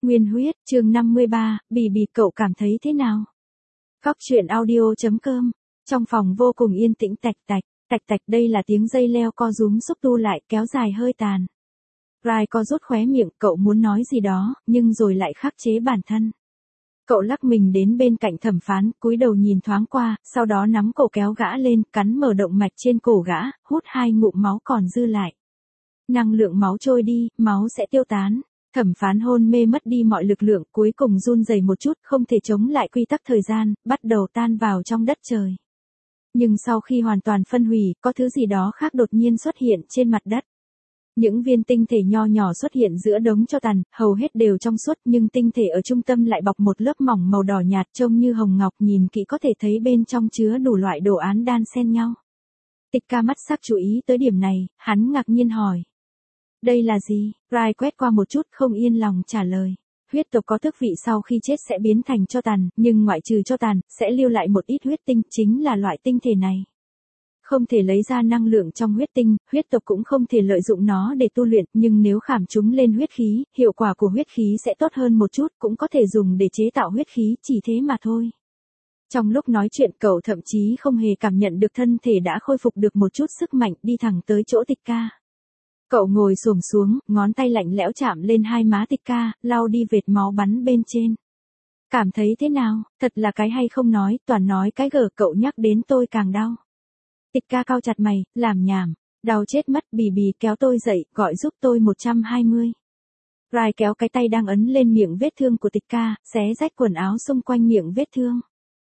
Nguyên huyết, chương 53, Bì Bì cậu cảm thấy thế nào? Góc truyện audio.com. Trong phòng vô cùng yên tĩnh tạch tạch, đây là tiếng dây leo co rúm xúc tu lại kéo dài hơi tàn. Rai co rút khóe miệng, cậu muốn nói gì đó, nhưng rồi lại khắc chế bản thân. Cậu lắc mình đến bên cạnh thẩm phán, cúi đầu nhìn thoáng qua, sau đó nắm cổ kéo gã lên, cắn mở động mạch trên cổ gã, hút 2 ngụm máu còn dư lại. Năng lượng máu trôi đi, máu sẽ tiêu tán. Thẩm phán hôn mê mất đi mọi lực lượng, cuối cùng run rẩy một chút, không thể chống lại quy tắc thời gian, bắt đầu tan vào trong đất trời. Nhưng sau khi hoàn toàn phân hủy, có thứ gì đó khác đột nhiên xuất hiện trên mặt đất. Những viên tinh thể nho nhỏ xuất hiện giữa đống tro tàn, hầu hết đều trong suốt, nhưng tinh thể ở trung tâm lại bọc một lớp mỏng màu đỏ nhạt trông như hồng ngọc, nhìn kỹ có thể thấy bên trong chứa đủ loại đồ án đan xen nhau. Tịch ca mắt sắc chú ý tới điểm này, hắn ngạc nhiên hỏi. Đây là gì? Rai quét qua một chút không yên lòng trả lời. Huyết tộc có thức vị sau khi chết sẽ biến thành tro tàn, nhưng ngoại trừ tro tàn, sẽ lưu lại một ít huyết tinh, chính là loại tinh thể này. Không thể lấy ra năng lượng trong huyết tinh, huyết tộc cũng không thể lợi dụng nó để tu luyện, nhưng nếu khảm chúng lên huyết khí, hiệu quả của huyết khí sẽ tốt hơn một chút, cũng có thể dùng để chế tạo huyết khí, chỉ thế mà thôi. Trong lúc nói chuyện cậu thậm chí không hề cảm nhận được thân thể đã khôi phục được một chút sức mạnh, đi thẳng tới chỗ Tịch ca. Cậu ngồi xổm xuống, ngón tay lạnh lẽo chạm lên hai má Tịch ca, lau đi vệt máu bắn bên trên. Cảm thấy thế nào, thật là cái hay không nói, toàn nói cái gở, cậu nhắc đến tôi càng đau. Tịch ca cau chặt mày, làm nhảm, đau chết mất. Bì Bì kéo tôi dậy, gọi giúp tôi 120. Rai kéo cái tay đang ấn lên miệng vết thương của Tịch ca, xé rách quần áo xung quanh miệng vết thương.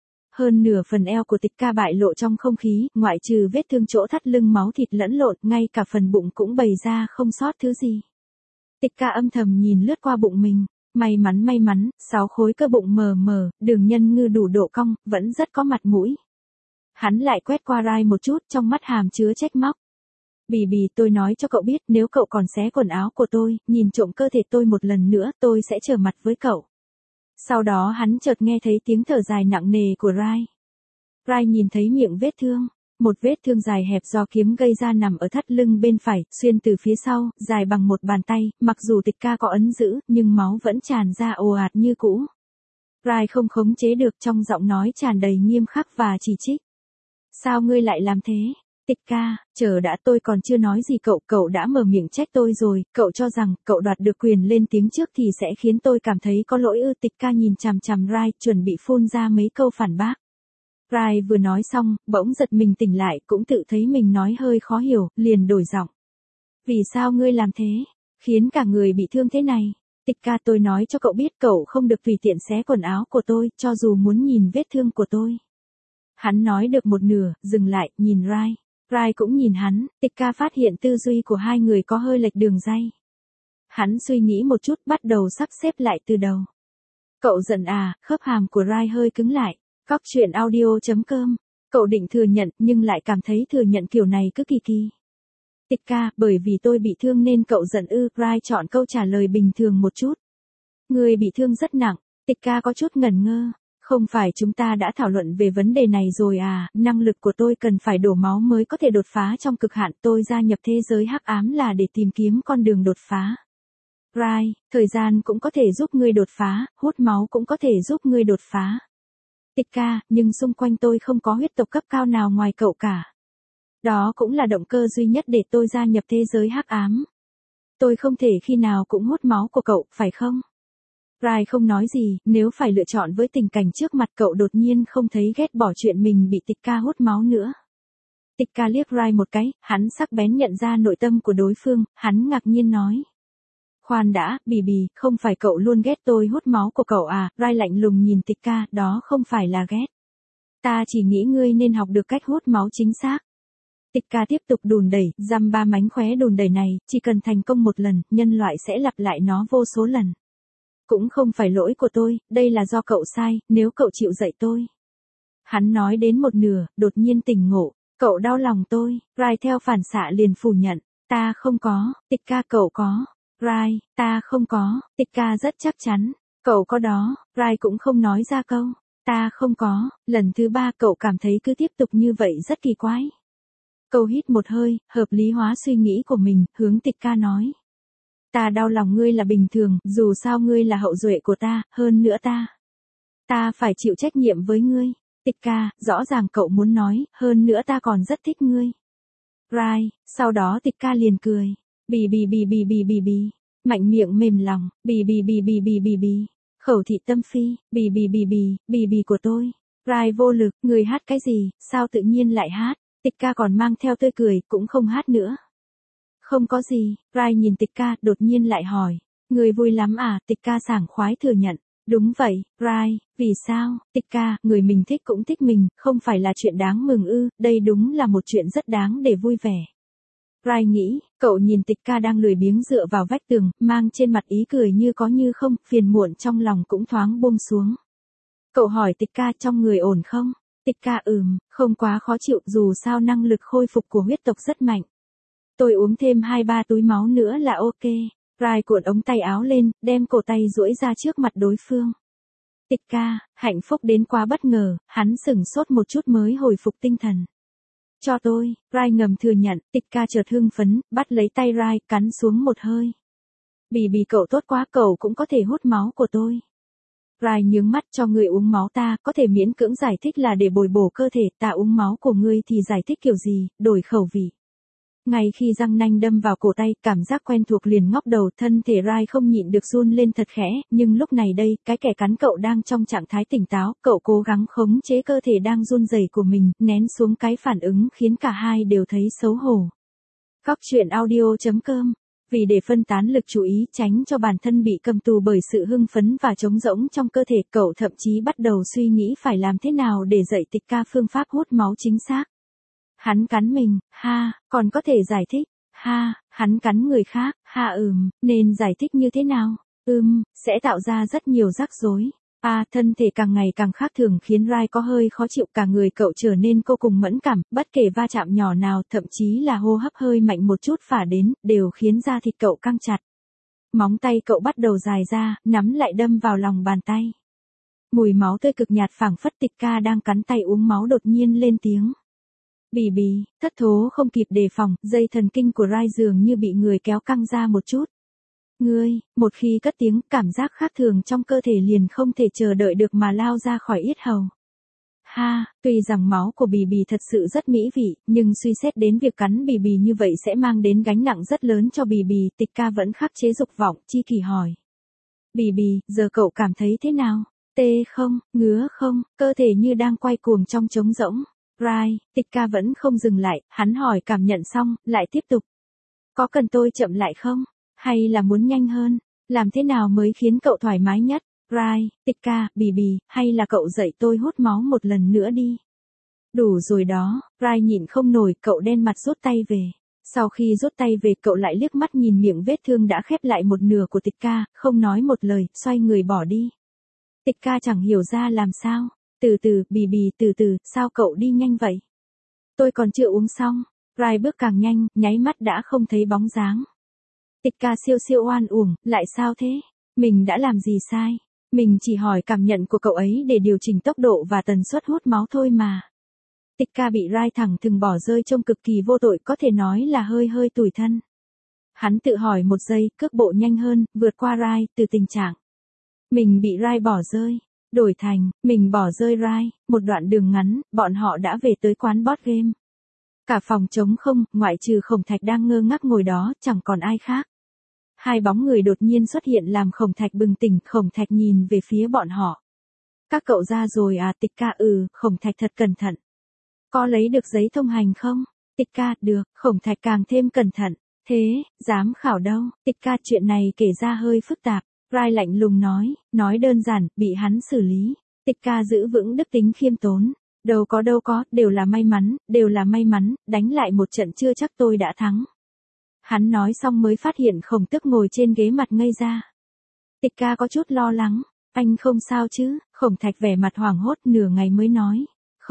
Hơn nửa phần eo của Tịch ca bại lộ trong không khí, ngoại trừ vết thương chỗ thắt lưng máu thịt lẫn lộn, ngay cả phần bụng cũng bày ra không sót thứ gì. Tịch ca âm thầm nhìn lướt qua bụng mình, may mắn, 6 khối cơ bụng mờ mờ, đường nhân ngư đủ độ cong, vẫn rất có mặt mũi. Hắn lại quét qua Rai một chút, trong mắt hàm chứa trách móc. Bì Bì, tôi nói cho cậu biết, nếu cậu còn xé quần áo của tôi, nhìn trộm cơ thể tôi một lần nữa, tôi sẽ trở mặt với cậu. Sau đó hắn chợt nghe thấy tiếng thở dài nặng nề của Rai. Rai nhìn thấy miệng vết thương, một vết thương dài hẹp do kiếm gây ra nằm ở thắt lưng bên phải, xuyên từ phía sau, dài bằng một bàn tay, mặc dù Tịch ca có ấn giữ, nhưng máu vẫn tràn ra ồ ạt như cũ. Rai không khống chế được, trong giọng nói tràn đầy nghiêm khắc và chỉ trích. Sao ngươi lại làm thế? Tịch ca, chờ đã, tôi còn chưa nói gì cậu đã mở miệng trách tôi rồi, cậu cho rằng cậu đoạt được quyền lên tiếng trước thì sẽ khiến tôi cảm thấy có lỗi ư? Tịch ca nhìn chằm chằm Rai, chuẩn bị phun ra mấy câu phản bác. Rai vừa nói xong, bỗng giật mình tỉnh lại, cũng tự thấy mình nói hơi khó hiểu, liền đổi giọng. Vì sao ngươi làm thế? Khiến cả người bị thương thế này? Tịch ca, tôi nói cho cậu biết, cậu không được tùy tiện xé quần áo của tôi, cho dù muốn nhìn vết thương của tôi. Hắn nói được một nửa, dừng lại, nhìn Rai. Rai cũng nhìn hắn, Tịch ca phát hiện tư duy của hai người có hơi lệch đường ray. Hắn suy nghĩ một chút, bắt đầu sắp xếp lại từ đầu. Cậu giận à? Khớp hàm của Rai hơi cứng lại. Góc truyện audio.com. Cậu định thừa nhận, nhưng lại cảm thấy thừa nhận kiểu này cứ kỳ kỳ. Tịch ca, bởi vì tôi bị thương nên cậu giận ư? Rai chọn câu trả lời bình thường một chút. Người bị thương rất nặng. Tịch ca có chút ngẩn ngơ. Không phải chúng ta đã thảo luận về vấn đề này rồi à? Năng lực của tôi cần phải đổ máu mới có thể đột phá trong cực hạn, tôi gia nhập thế giới hắc ám là để tìm kiếm con đường đột phá. Rai, thời gian cũng có thể giúp ngươi đột phá, hút máu cũng có thể giúp ngươi đột phá. Tịch ca, nhưng xung quanh tôi không có huyết tộc cấp cao nào ngoài cậu cả. Đó cũng là động cơ duy nhất để tôi gia nhập thế giới hắc ám. Tôi không thể khi nào cũng hút máu của cậu, phải không? Rai không nói gì, nếu phải lựa chọn với tình cảnh trước mặt cậu đột nhiên không thấy ghét bỏ chuyện mình bị Tịch ca hút máu nữa. Tịch ca liếc Rai một cái, hắn sắc bén nhận ra nội tâm của đối phương, hắn ngạc nhiên nói. Khoan đã, Bì Bì, không phải cậu luôn ghét tôi hút máu của cậu à? Rai lạnh lùng nhìn Tịch ca, đó không phải là ghét. Ta chỉ nghĩ ngươi nên học được cách hút máu chính xác. Tịch ca tiếp tục đùn đẩy, dăm ba mánh khóe đùn đẩy này, chỉ cần thành công một lần, nhân loại sẽ lặp lại nó vô số lần. Cũng không phải lỗi của tôi, đây là do cậu sai, nếu cậu chịu dạy tôi. Hắn nói đến một nửa, đột nhiên tỉnh ngộ, cậu đau lòng tôi. Rai theo phản xạ liền phủ nhận, ta không có. Tịch ca, cậu có. Rai, ta không có. Tịch ca rất chắc chắn, cậu có đó. Rai cũng không nói ra câu, ta không có. Lần thứ 3 cậu cảm thấy cứ tiếp tục như vậy rất kỳ quái. Cậu hít một hơi, hợp lý hóa suy nghĩ của mình, hướng Tịch ca nói. Ta đau lòng ngươi là bình thường, dù sao ngươi là hậu duệ của ta, hơn nữa ta phải chịu trách nhiệm với ngươi. Tịch ca, rõ ràng cậu muốn nói, hơn nữa ta còn rất thích ngươi. Rai, sau đó tịch ca liền cười. Bì bì bì bì bì bì bì. Mạnh miệng mềm lòng, bì bì bì bì bì bì bì. Khẩu thị tâm phi, bì bì bì bì bì của tôi. Rai vô lực, người hát cái gì, sao tự nhiên lại hát? Tịch ca còn mang theo tươi cười, cũng không hát nữa. Không có gì, Rai nhìn tịch ca, đột nhiên lại hỏi. Người vui lắm à, tịch ca sảng khoái thừa nhận. Đúng vậy, Rai, vì sao, tịch ca, người mình thích cũng thích mình, không phải là chuyện đáng mừng ư, đây đúng là một chuyện rất đáng để vui vẻ. Rai nghĩ, cậu nhìn tịch ca đang lười biếng dựa vào vách tường, mang trên mặt ý cười như có như không, phiền muộn trong lòng cũng thoáng buông xuống. Cậu hỏi tịch ca trong người ổn không? Tịch ca không quá khó chịu, dù sao năng lực khôi phục của huyết tộc rất mạnh. Tôi uống thêm 2-3 túi máu nữa là ok. Rai cuộn ống tay áo lên, đem cổ tay duỗi ra trước mặt đối phương. Tịch ca, hạnh phúc đến quá bất ngờ, hắn sửng sốt một chút mới hồi phục tinh thần. Cho tôi, Rai ngầm thừa nhận, tịch ca chợt hưng phấn, bắt lấy tay Rai, cắn xuống một hơi. Bì bì cậu tốt quá, cậu cũng có thể hút máu của tôi. Rai nhướng mắt, cho người uống máu ta, có thể miễn cưỡng giải thích là để bồi bổ cơ thể, ta uống máu của ngươi thì giải thích kiểu gì, đổi khẩu vị. Ngay khi răng nanh đâm vào cổ tay, cảm giác quen thuộc liền ngóc đầu, thân thể Rai không nhịn được run lên thật khẽ, nhưng lúc này đây, cái kẻ cắn cậu đang trong trạng thái tỉnh táo, cậu cố gắng khống chế cơ thể đang run rẩy của mình, nén xuống cái phản ứng khiến cả hai đều thấy xấu hổ. Cóc truyện audio.com. Vì để phân tán lực chú ý, tránh cho bản thân bị cầm tù bởi sự hưng phấn và trống rỗng trong cơ thể, cậu thậm chí bắt đầu suy nghĩ phải làm thế nào để dạy tịch ca phương pháp hút máu chính xác. Hắn cắn mình, ha, còn có thể giải thích, ha, hắn cắn người khác, ha nên giải thích như thế nào, sẽ tạo ra rất nhiều rắc rối. Thân thể càng ngày càng khác thường khiến Rai có hơi khó chịu, cả người cậu trở nên vô cùng mẫn cảm, bất kể va chạm nhỏ nào, thậm chí là hô hấp hơi mạnh một chút phả đến, đều khiến da thịt cậu căng chặt. Móng tay cậu bắt đầu dài ra, nắm lại đâm vào lòng bàn tay. Mùi máu tươi cực nhạt phảng phất tịch ca đang cắn tay uống máu đột nhiên lên tiếng. Bì bì, thất thố không kịp đề phòng, dây thần kinh của Rai dường như bị người kéo căng ra một chút. Ngươi, một khi cất tiếng, cảm giác khác thường trong cơ thể liền không thể chờ đợi được mà lao ra khỏi yết hầu. Ha, tuy rằng máu của bì bì thật sự rất mỹ vị, nhưng suy xét đến việc cắn bì bì như vậy sẽ mang đến gánh nặng rất lớn cho bì bì, tịch ca vẫn khắc chế dục vọng, chi kỳ hỏi. Bì bì, giờ cậu cảm thấy thế nào? Tê không, ngứa không, cơ thể như đang quay cuồng trong trống rỗng. Rai, tịch ca vẫn không dừng lại, hắn hỏi cảm nhận xong, lại tiếp tục. Có cần tôi chậm lại không? Hay là muốn nhanh hơn? Làm thế nào mới khiến cậu thoải mái nhất? Rai, tịch ca, bì bì, hay là cậu dạy tôi hút máu một lần nữa đi? Đủ rồi đó, Rai nhịn không nổi, cậu đen mặt rút tay về. Sau khi rút tay về, cậu lại liếc mắt nhìn miệng vết thương đã khép lại một nửa của tịch ca, không nói một lời, xoay người bỏ đi. Tịch ca chẳng hiểu ra làm sao. Từ từ, bì bì, từ từ, sao cậu đi nhanh vậy? Tôi còn chưa uống xong. Rai bước càng nhanh, nháy mắt đã không thấy bóng dáng. Tịch ca siêu siêu oan uổng, lại sao thế? Mình đã làm gì sai? Mình chỉ hỏi cảm nhận của cậu ấy để điều chỉnh tốc độ và tần suất hút máu thôi mà. Tịch ca bị Rai thẳng thừng bỏ rơi trông cực kỳ vô tội, có thể nói là hơi tủi thân. Hắn tự hỏi một giây, cước bộ nhanh hơn, vượt qua Rai, từ tình trạng mình bị Rai bỏ rơi đổi thành, mình bỏ rơi Rai. Một đoạn đường ngắn, bọn họ đã về tới quán board game. Cả phòng trống không, ngoại trừ Khổng Thạch đang ngơ ngác ngồi đó, chẳng còn ai khác. Hai bóng người đột nhiên xuất hiện làm Khổng Thạch bừng tỉnh, Khổng Thạch nhìn về phía bọn họ. Các cậu ra rồi à? Tịch ca Khổng Thạch thật cẩn thận. Có lấy được giấy thông hành không? Tịch ca, được, Khổng Thạch càng thêm cẩn thận. Thế, giám khảo đâu? Tịch ca, chuyện này kể ra hơi phức tạp. Rai lạnh lùng nói đơn giản, bị hắn xử lý. Tịch ca giữ vững đức tính khiêm tốn. Đâu có, đều là may mắn, đánh lại một trận chưa chắc tôi đã thắng. Hắn nói xong mới phát hiện Khổng Tức ngồi trên ghế mặt ngây ra. Tịch ca có chút lo lắng, anh không sao chứ? Khổng Thạch vẻ mặt hoảng hốt nửa ngày mới nói.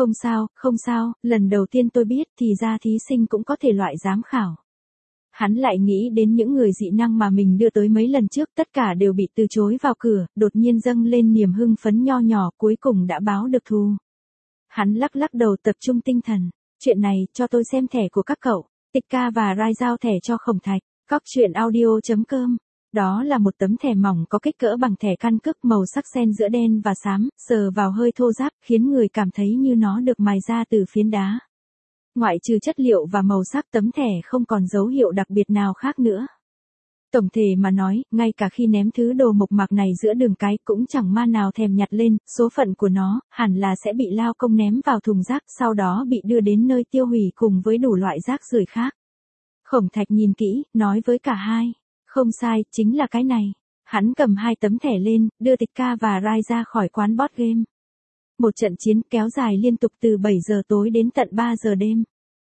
Không sao, lần đầu tiên tôi biết thì ra thí sinh cũng có thể loại giám khảo. Hắn lại nghĩ đến những người dị năng mà mình đưa tới mấy lần trước, tất cả đều bị từ chối vào cửa, đột nhiên dâng lên niềm hưng phấn nho nhỏ, cuối cùng đã báo được thù. Hắn lắc đầu tập trung tinh thần. Chuyện này, cho tôi xem thẻ của các cậu. Tịch ca và Rai giao thẻ cho Khổng Thạch. Cóc truyện audio.com Đó là một tấm thẻ mỏng có kích cỡ bằng thẻ căn cước, màu sắc xen giữa đen và xám, sờ vào hơi thô ráp, khiến người cảm thấy như nó được mài ra từ phiến đá. Ngoại trừ chất liệu và màu sắc, tấm thẻ không còn dấu hiệu đặc biệt nào khác nữa. Tổng thể mà nói, ngay cả khi ném thứ đồ mộc mạc này giữa đường cái cũng chẳng ma nào thèm nhặt lên, số phận của nó hẳn là sẽ bị lao công ném vào thùng rác, sau đó bị đưa đến nơi tiêu hủy cùng với đủ loại rác rưởi khác. Khổng Thạch nhìn kỹ, nói với cả hai, không sai, chính là cái này. Hắn cầm hai tấm thẻ lên, đưa Tịch Ca và Rai ra khỏi quán board game. Một trận chiến kéo dài liên tục từ 7 giờ tối đến tận 3 giờ đêm.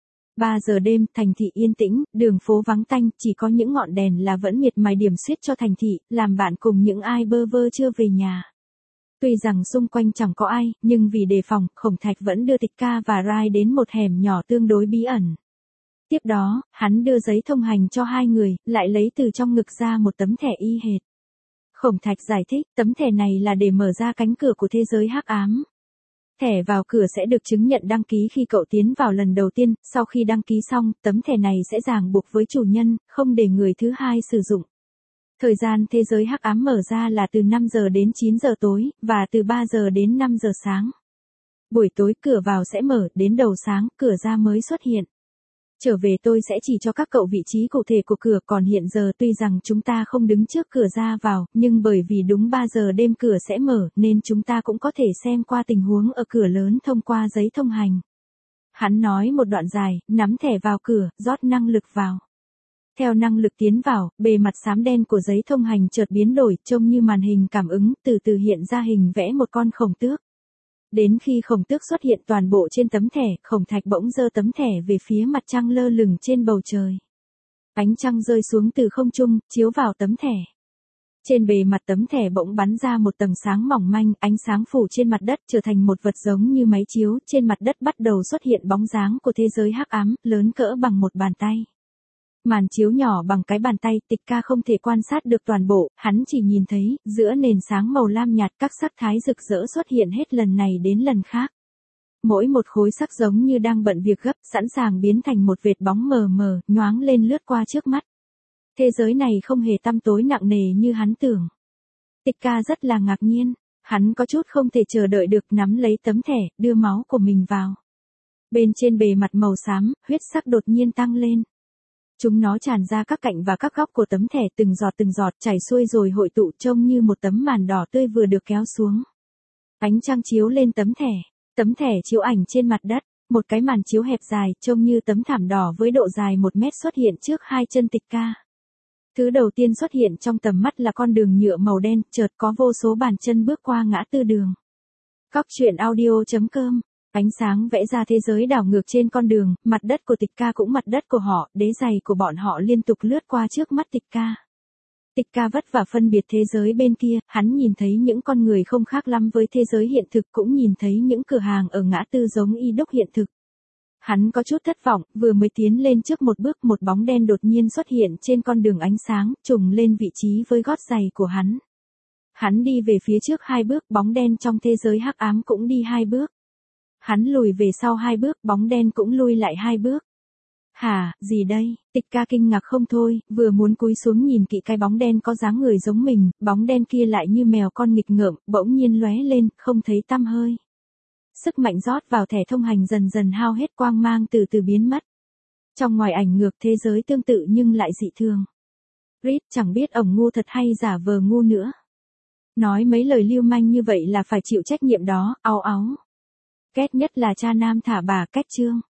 3 giờ đêm, thành thị yên tĩnh, đường phố vắng tanh, chỉ có những ngọn đèn là vẫn miệt mài điểm xuyết cho thành thị, làm bạn cùng những ai bơ vơ chưa về nhà. Tuy rằng xung quanh chẳng có ai, nhưng vì đề phòng, Khổng Thạch vẫn đưa Tịch Ca và Rai đến một hẻm nhỏ tương đối bí ẩn. Tiếp đó, hắn đưa giấy thông hành cho hai người, lại lấy từ trong ngực ra một tấm thẻ y hệt. Khổng Thạch giải thích, tấm thẻ này là để mở ra cánh cửa của thế giới hắc ám. Thẻ vào cửa sẽ được chứng nhận đăng ký khi cậu tiến vào lần đầu tiên, sau khi đăng ký xong, tấm thẻ này sẽ ràng buộc với chủ nhân, không để người thứ hai sử dụng. Thời gian thế giới hắc ám mở ra là từ 5 giờ đến 9 giờ tối, và từ 3 giờ đến 5 giờ sáng. Buổi tối cửa vào sẽ mở, đến đầu sáng, cửa ra mới xuất hiện. Trở về tôi sẽ chỉ cho các cậu vị trí cụ thể của cửa, còn hiện giờ tuy rằng chúng ta không đứng trước cửa ra vào, nhưng bởi vì đúng 3 giờ đêm cửa sẽ mở, nên chúng ta cũng có thể xem qua tình huống ở cửa lớn thông qua giấy thông hành. Hắn nói một đoạn dài, nắm thẻ vào cửa, rót năng lực vào. Theo năng lực tiến vào, bề mặt xám đen của giấy thông hành chợt biến đổi, trông như màn hình cảm ứng, từ từ hiện ra hình vẽ một con khổng tước. Đến khi khổng tước xuất hiện toàn bộ trên tấm thẻ, Khổng Thạch bỗng giơ tấm thẻ về phía mặt trăng lơ lửng trên bầu trời. Ánh trăng rơi xuống từ không trung, chiếu vào tấm thẻ. Trên bề mặt tấm thẻ bỗng bắn ra một tầng sáng mỏng manh, ánh sáng phủ trên mặt đất trở thành một vật giống như máy chiếu, trên mặt đất bắt đầu xuất hiện bóng dáng của thế giới hắc ám, lớn cỡ bằng một bàn tay. Màn chiếu nhỏ bằng cái bàn tay, Tịch Ca không thể quan sát được toàn bộ, hắn chỉ nhìn thấy, giữa nền sáng màu lam nhạt các sắc thái rực rỡ xuất hiện hết lần này đến lần khác. Mỗi một khối sắc giống như đang bận việc gấp, sẵn sàng biến thành một vệt bóng mờ mờ, nhoáng lên lướt qua trước mắt. Thế giới này không hề tăm tối nặng nề như hắn tưởng. Tịch Ca rất là ngạc nhiên, hắn có chút không thể chờ đợi được, nắm lấy tấm thẻ, đưa máu của mình vào. Bên trên bề mặt màu xám, huyết sắc đột nhiên tăng lên. Chúng nó tràn ra các cạnh và các góc của tấm thẻ, từng giọt chảy xuôi rồi hội tụ, trông như một tấm màn đỏ tươi vừa được kéo xuống. Ánh trăng chiếu lên tấm thẻ chiếu ảnh trên mặt đất, một cái màn chiếu hẹp dài, trông như tấm thảm đỏ với độ dài 1 mét xuất hiện trước hai chân Tịch Ca. Thứ đầu tiên xuất hiện trong tầm mắt là con đường nhựa màu đen, chợt có vô số bàn chân bước qua ngã tư đường. Cóc truyện audio.com. Ánh sáng vẽ ra thế giới đảo ngược trên con đường, mặt đất của Tịch Ca cũng mặt đất của họ, đế giày của bọn họ liên tục lướt qua trước mắt Tịch Ca. Tịch Ca vất vả phân biệt thế giới bên kia, hắn nhìn thấy những con người không khác lắm với thế giới hiện thực, cũng nhìn thấy những cửa hàng ở ngã tư giống y đúc hiện thực. Hắn có chút thất vọng, vừa mới tiến lên trước một bước, một bóng đen đột nhiên xuất hiện trên con đường ánh sáng, trùng lên vị trí với gót giày của hắn. Hắn đi về phía trước 2 bước, bóng đen trong thế giới hắc ám cũng đi 2 bước. Hắn lùi về sau 2 bước, bóng đen cũng lui lại 2 bước. Hả, gì đây? Tịch Ca kinh ngạc không thôi, vừa muốn cúi xuống nhìn kỹ cái bóng đen có dáng người giống mình, bóng đen kia lại như mèo con nghịch ngợm, bỗng nhiên lóe lên, không thấy tăm hơi. Sức mạnh rót vào thẻ thông hành dần dần hao hết, quang mang từ từ biến mất. Trong ngoài ảnh ngược thế giới tương tự nhưng lại dị thường. Reed chẳng biết ổng ngu thật hay giả vờ ngu nữa. Nói mấy lời lưu manh như vậy là phải chịu trách nhiệm đó, áu áu. Ghét nhất là cha nam thả bà, Cách Trương.